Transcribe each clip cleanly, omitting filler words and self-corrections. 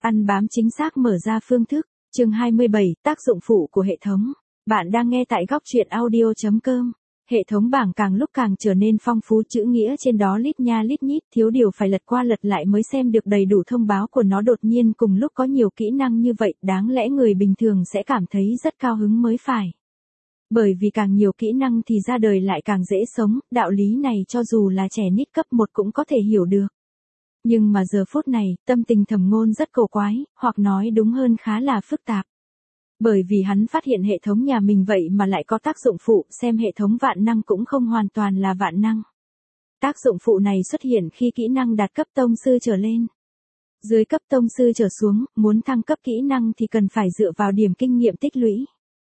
Ăn bám chính xác mở ra phương thức. Chương 27, tác dụng phụ của hệ thống. Bạn đang nghe tại góc truyện audio.com. Hệ thống bảng càng lúc càng trở nên phong phú, chữ nghĩa trên đó lít nha lít nhít, thiếu điều phải lật qua lật lại mới xem được đầy đủ thông báo của nó. Đột nhiên cùng lúc có nhiều kỹ năng như vậy, đáng lẽ người bình thường sẽ cảm thấy rất cao hứng mới phải. Bởi vì càng nhiều kỹ năng thì ra đời lại càng dễ sống, đạo lý này cho dù là trẻ nít cấp 1 cũng có thể hiểu được. Nhưng mà giờ phút này, tâm tình Thẩm Ngôn rất cổ quái, hoặc nói đúng hơn khá là phức tạp. Bởi vì hắn phát hiện hệ thống nhà mình vậy mà lại có tác dụng phụ, xem hệ thống vạn năng cũng không hoàn toàn là vạn năng. Tác dụng phụ này xuất hiện khi kỹ năng đạt cấp tông sư trở lên. Dưới cấp tông sư trở xuống, muốn thăng cấp kỹ năng thì cần phải dựa vào điểm kinh nghiệm tích lũy.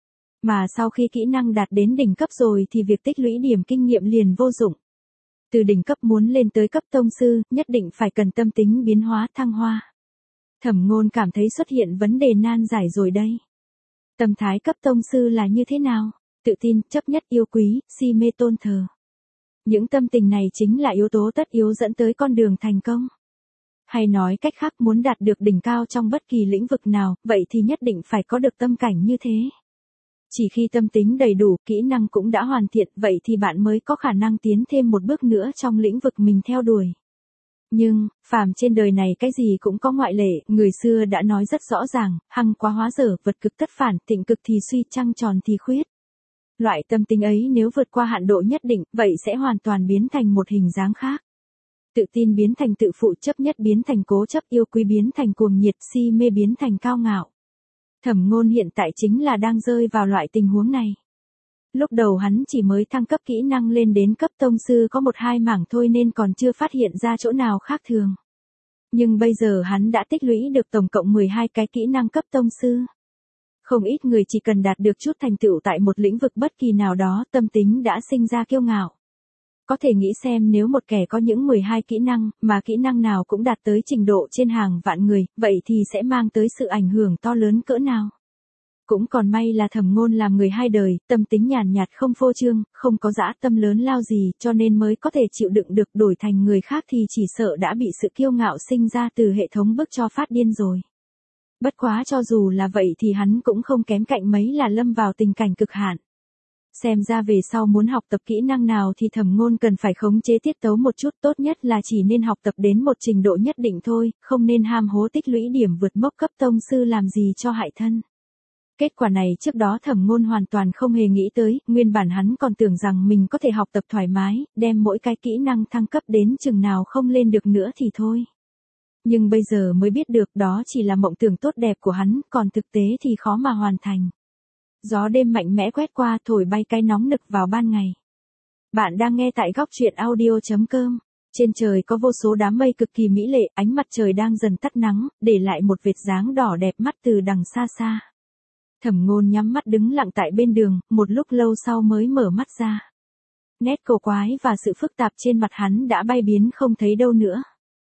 Mà sau khi kỹ năng đạt đến đỉnh cấp rồi thì việc tích lũy điểm kinh nghiệm liền vô dụng. Từ đỉnh cấp muốn lên tới cấp tông sư, nhất định phải cần tâm tính biến hóa thăng hoa. Thẩm Ngôn cảm thấy xuất hiện vấn đề nan giải rồi đây. Tâm thái cấp tông sư là như thế nào? Tự tin, chấp nhất, yêu quý, si mê, tôn thờ. Những tâm tình này chính là yếu tố tất yếu dẫn tới con đường thành công. Hay nói cách khác, muốn đạt được đỉnh cao trong bất kỳ lĩnh vực nào, vậy thì nhất định phải có được tâm cảnh như thế. Chỉ khi tâm tính đầy đủ, kỹ năng cũng đã hoàn thiện, vậy thì bạn mới có khả năng tiến thêm một bước nữa trong lĩnh vực mình theo đuổi. Nhưng, phàm trên đời này cái gì cũng có ngoại lệ, người xưa đã nói rất rõ ràng, hăng quá hóa dở, vật cực tất phản, tịnh cực thì suy, trăng tròn thì khuyết. Loại tâm tính ấy nếu vượt qua hạn độ nhất định, vậy sẽ hoàn toàn biến thành một hình dáng khác. Tự tin biến thành tự phụ, chấp nhất biến thành cố chấp, yêu quý biến thành cuồng nhiệt, si mê biến thành cao ngạo. Thẩm Ngôn hiện tại chính là đang rơi vào loại tình huống này. Lúc đầu hắn chỉ mới thăng cấp kỹ năng lên đến cấp tông sư có 1-2 mảng thôi nên còn chưa phát hiện ra chỗ nào khác thường. Nhưng bây giờ hắn đã tích lũy được tổng cộng 12 cái kỹ năng cấp tông sư. Không ít người chỉ cần đạt được chút thành tựu tại một lĩnh vực bất kỳ nào đó, tâm tính đã sinh ra kiêu ngạo. Có thể nghĩ xem nếu một kẻ có những 12 kỹ năng, mà kỹ năng nào cũng đạt tới trình độ trên hàng vạn người, vậy thì sẽ mang tới sự ảnh hưởng to lớn cỡ nào. Cũng còn may là Thẩm Ngôn làm người hai đời, tâm tính nhàn nhạt không phô trương, không có dã tâm lớn lao gì, cho nên mới có thể chịu đựng được. Đổi thành người khác thì chỉ sợ đã bị sự kiêu ngạo sinh ra từ hệ thống bức cho phát điên rồi. Bất quá cho dù là vậy thì hắn cũng không kém cạnh mấy là lâm vào tình cảnh cực hạn. Xem ra về sau muốn học tập kỹ năng nào thì Thẩm Ngôn cần phải khống chế tiết tấu một chút, tốt nhất là chỉ nên học tập đến một trình độ nhất định thôi, không nên ham hố tích lũy điểm vượt mốc cấp tông sư làm gì cho hại thân. Kết quả này trước đó Thẩm Ngôn hoàn toàn không hề nghĩ tới, nguyên bản hắn còn tưởng rằng mình có thể học tập thoải mái, đem mỗi cái kỹ năng thăng cấp đến chừng nào không lên được nữa thì thôi. Nhưng bây giờ mới biết được đó chỉ là mộng tưởng tốt đẹp của hắn, còn thực tế thì khó mà hoàn thành. Gió đêm mạnh mẽ quét qua, thổi bay cái nóng nực vào ban ngày. Bạn đang nghe tại góc truyện audio.com. Trên trời có vô số đám mây cực kỳ mỹ lệ, ánh mặt trời đang dần tắt nắng, để lại một vệt dáng đỏ đẹp mắt từ đằng xa xa. Thẩm Ngôn nhắm mắt đứng lặng tại bên đường, một lúc lâu sau mới mở mắt ra. Nét cổ quái và sự phức tạp trên mặt hắn đã bay biến không thấy đâu nữa.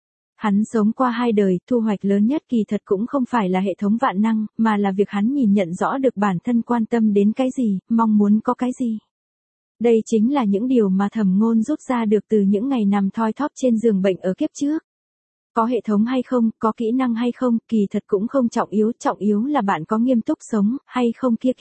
Hắn sống qua 2 đời, thu hoạch lớn nhất kỳ thật cũng không phải là hệ thống vạn năng, mà là việc hắn nhìn nhận rõ được bản thân quan tâm đến cái gì, mong muốn có cái gì. Đây chính là những điều mà Thẩm Ngôn rút ra được từ những ngày nằm thoi thóp trên giường bệnh ở kiếp trước. Có hệ thống hay không, có kỹ năng hay không, kỳ thật cũng không trọng yếu là bạn có nghiêm túc sống, hay không kia.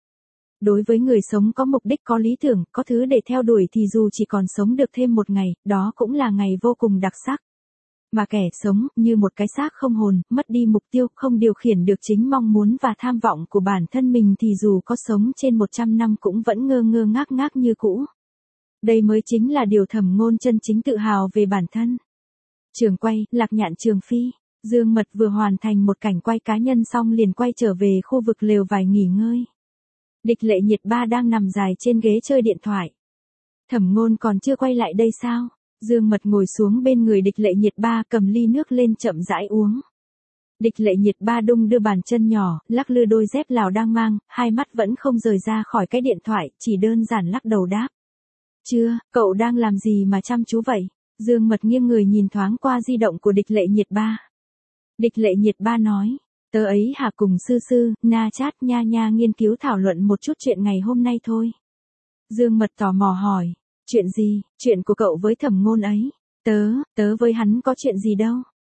Đối với người sống có mục đích, có lý tưởng, có thứ để theo đuổi thì dù chỉ còn sống được thêm một ngày, đó cũng là ngày vô cùng đặc sắc. Mà kẻ sống, như một cái xác không hồn, mất đi mục tiêu, không điều khiển được chính mong muốn và tham vọng của bản thân mình thì dù có sống trên 100 năm cũng vẫn ngơ ngơ ngác ngác như cũ. Đây mới chính là điều Thẩm Ngôn chân chính tự hào về bản thân. Trường quay, Lạc Nhạn Trường Phi, Dương Mật vừa hoàn thành một cảnh quay cá nhân xong liền quay trở về khu vực lều vải nghỉ ngơi. Địch Lệ Nhiệt Ba đang nằm dài trên ghế chơi điện thoại. Thẩm Ngôn còn chưa quay lại đây sao? Dương Mật ngồi xuống bên người Địch Lệ Nhiệt Ba, cầm ly nước lên chậm rãi uống. Địch Lệ Nhiệt Ba đung đưa bàn chân nhỏ, lắc lư đôi dép Lào đang mang, hai mắt vẫn không rời ra khỏi cái điện thoại, chỉ đơn giản lắc đầu đáp. Chưa, cậu đang làm gì mà chăm chú vậy? Dương Mật nghiêng người nhìn thoáng qua di động của Địch Lệ Nhiệt Ba. Địch Lệ Nhiệt Ba nói, tớ ấy hả, cùng sư, na chát nha nghiên cứu thảo luận một chút chuyện ngày hôm nay thôi. Dương Mật tò mò hỏi, chuyện gì, chuyện của cậu với Thẩm Ngôn ấy? Tớ với hắn có chuyện gì đâu.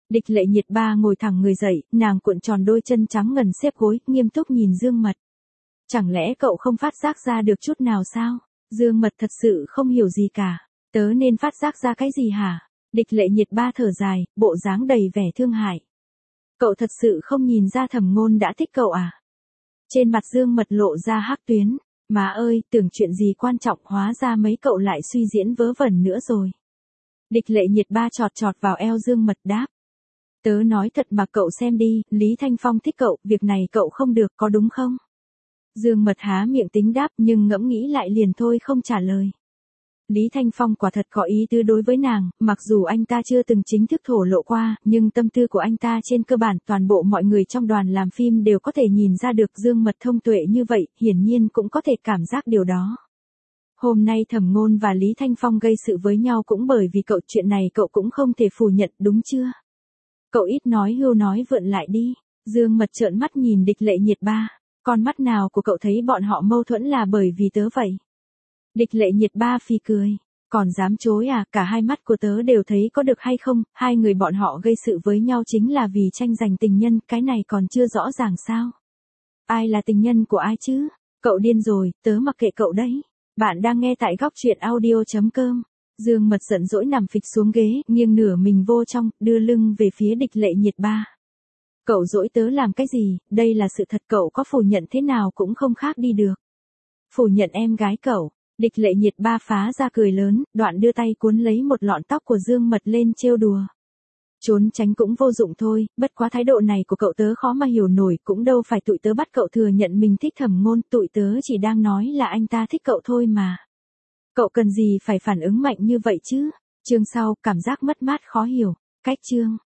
Địch Lệ Nhiệt Ba ngồi thẳng người dậy, nàng cuộn tròn đôi chân trắng ngần xếp gối, nghiêm túc nhìn Dương Mật. Chẳng lẽ cậu không phát giác ra được chút nào sao? Dương Mật thật sự không hiểu gì cả. Tớ nên phát giác ra cái gì hả? Địch Lệ Nhiệt Ba thở dài, bộ dáng đầy vẻ thương hại. Cậu thật sự không nhìn ra Thẩm Ngôn đã thích cậu à? Trên mặt Dương Mật lộ ra hắc tuyến. Má ơi, tưởng chuyện gì quan trọng hóa ra mấy cậu lại suy diễn vớ vẩn nữa rồi. Địch Lệ Nhiệt Ba chọt chọt vào eo Dương Mật đáp. Tớ nói thật mà cậu xem đi, Lý Thanh Phong thích cậu, việc này cậu không được có đúng không? Dương Mật há miệng tính đáp nhưng ngẫm nghĩ lại liền thôi không trả lời. Lý Thanh Phong quả thật có ý tứ đối với nàng, mặc dù anh ta chưa từng chính thức thổ lộ qua, nhưng tâm tư của anh ta trên cơ bản toàn bộ mọi người trong đoàn làm phim đều có thể nhìn ra được. Dương Mật thông tuệ như vậy, hiển nhiên cũng có thể cảm giác điều đó. Hôm nay Thẩm Ngôn và Lý Thanh Phong gây sự với nhau cũng bởi vì cậu, chuyện này cậu cũng không thể phủ nhận đúng chưa? Cậu ít nói hưu nói vượn lại đi. Dương Mật trợn mắt nhìn Địch Lệ Nhiệt Ba. Con mắt nào của cậu thấy bọn họ mâu thuẫn là bởi vì tớ vậy? Địch Lệ Nhiệt Ba phì cười. Còn dám chối à, cả hai mắt của tớ đều thấy có được hay không, hai người bọn họ gây sự với nhau chính là vì tranh giành tình nhân, cái này còn chưa rõ ràng sao? Ai là tình nhân của ai chứ? Cậu điên rồi, tớ mặc kệ cậu đấy. Bạn đang nghe tại góc truyện audio.com. Dương Mật giận dỗi nằm phịch xuống ghế, nghiêng nửa mình vô trong, đưa lưng về phía Địch Lệ Nhiệt Ba. Cậu dỗi tớ làm cái gì, đây là sự thật, cậu có phủ nhận thế nào cũng không khác đi được. Phủ nhận em gái cậu. Địch Lệ Nhiệt Ba phá ra cười lớn, đoạn đưa tay cuốn lấy một lọn tóc của Dương Mật lên trêu đùa. Trốn tránh cũng vô dụng thôi, bất quá thái độ này của cậu tớ khó mà hiểu nổi, cũng đâu phải tụi tớ bắt cậu thừa nhận mình thích Thẩm Ngôn, tụi tớ chỉ đang nói là anh ta thích cậu thôi mà. Cậu cần gì phải phản ứng mạnh như vậy chứ? Chương sau, cảm giác mất mát khó hiểu. Cách chương.